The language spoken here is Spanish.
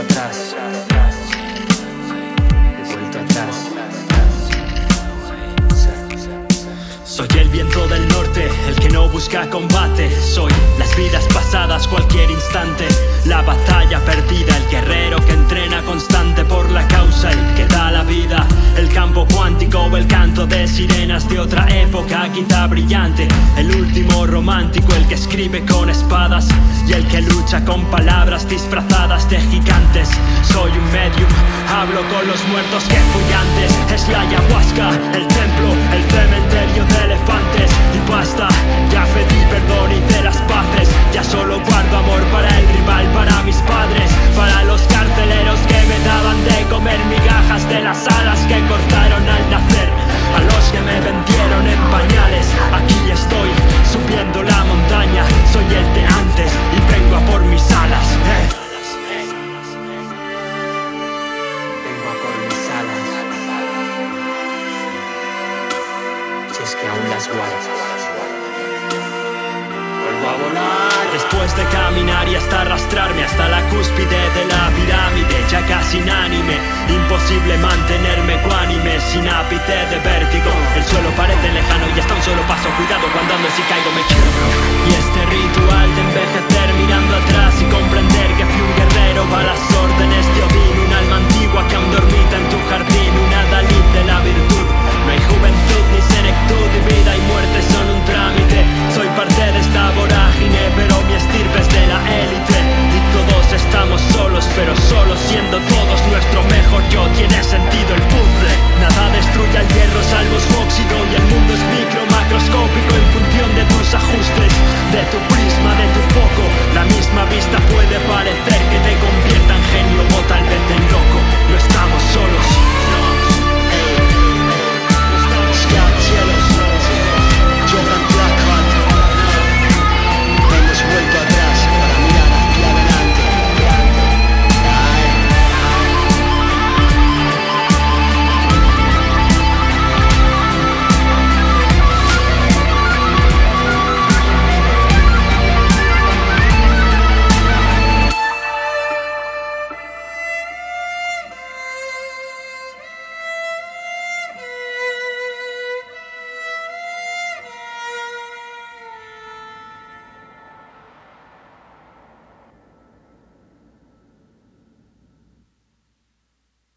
atrás, he vuelto atrás. Soy el viento del norte, el que no busca combate. Soy las vidas pasadas, cualquier instante. La batalla perdida, el guerrero que entrena constante por la causa, el que da la vida. El campo cuántico o el canto de sirenas de otra época, quizá brillante. El último romántico, el que escribe con espadas y el que lucha con palabras disfrazadas de gigantes. Soy un medium, hablo con los muertos que fui antes. Es la ayahuasca, el templo, el cementerio de elefantes. Y basta, ya pedí perdón y hice las paces. Ya solo guardo amor para el rival, para mis padres, para los carceleros que me daban de comer migajas de las alas que cortaron al nacer, a los que me vendieron en pañales. Aquí estoy, subiendo la montaña. Soy el de antes y vengo a por mis alas. Vengo a por mis alas, si es que aún las guardo. Vuelvo a volar. Después de caminar y hasta arrastrarme hasta la cúspide de la pirámide, ya casi inánime, imposible mantenerme ecuánime, sin ápice de vértigo. El suelo parece lejano y hasta un solo paso, cuidado cuando ando, si caigo me quiebro. Y este ritual de envejecer